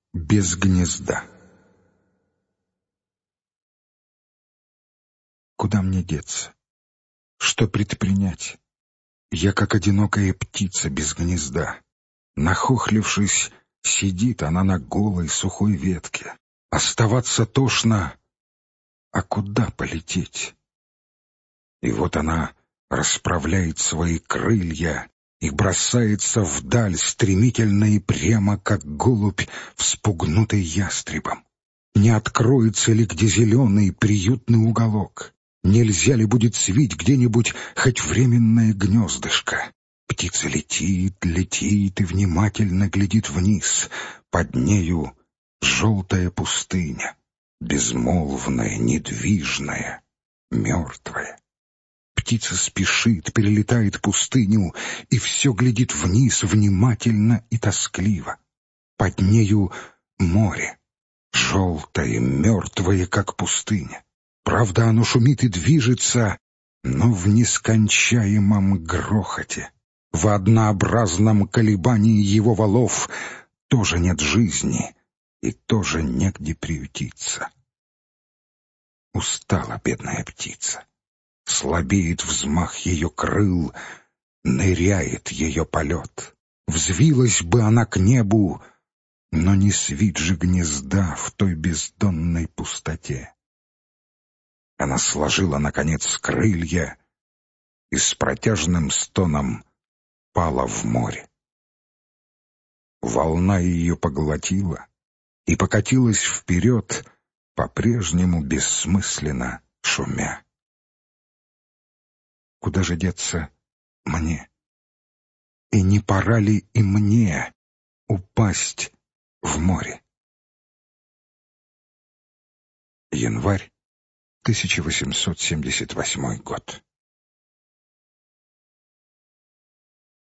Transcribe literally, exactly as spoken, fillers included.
без гнезда. Куда мне деться? Что предпринять? Я как одинокая птица без гнезда. Нахохлившись, сидит она на голой сухой ветке. Оставаться тошно, а куда полететь? И вот она расправляет свои крылья и бросается вдаль стремительно и прямо, как голубь, вспугнутый ястребом. Не откроется ли где зеленый приютный уголок? Нельзя ли будет свить где-нибудь хоть временное гнездышко? Птица летит, летит и внимательно глядит вниз. Под нею желтая пустыня, безмолвная, недвижная, мертвая. Птица спешит, перелетает пустыню и все глядит вниз внимательно и тоскливо. Под нею море, желтое, мертвое, как пустыня. Правда, оно шумит и движется, но в нескончаемом грохоте, в однообразном колебании его валов тоже нет жизни и тоже негде приютиться. Устала бедная птица. Слабеет взмах ее крыл, ныряет ее полет. Взвилась бы она к небу, но не свить же гнезда в той бездонной пустоте. Она сложила, наконец, крылья и с протяжным стоном пала в море. Волна ее поглотила и покатилась вперед, по-прежнему бессмысленно шумя. Куда же деться мне? И не пора ли и мне упасть в море? Январь тысяча восемьсот семьдесят восьмой год.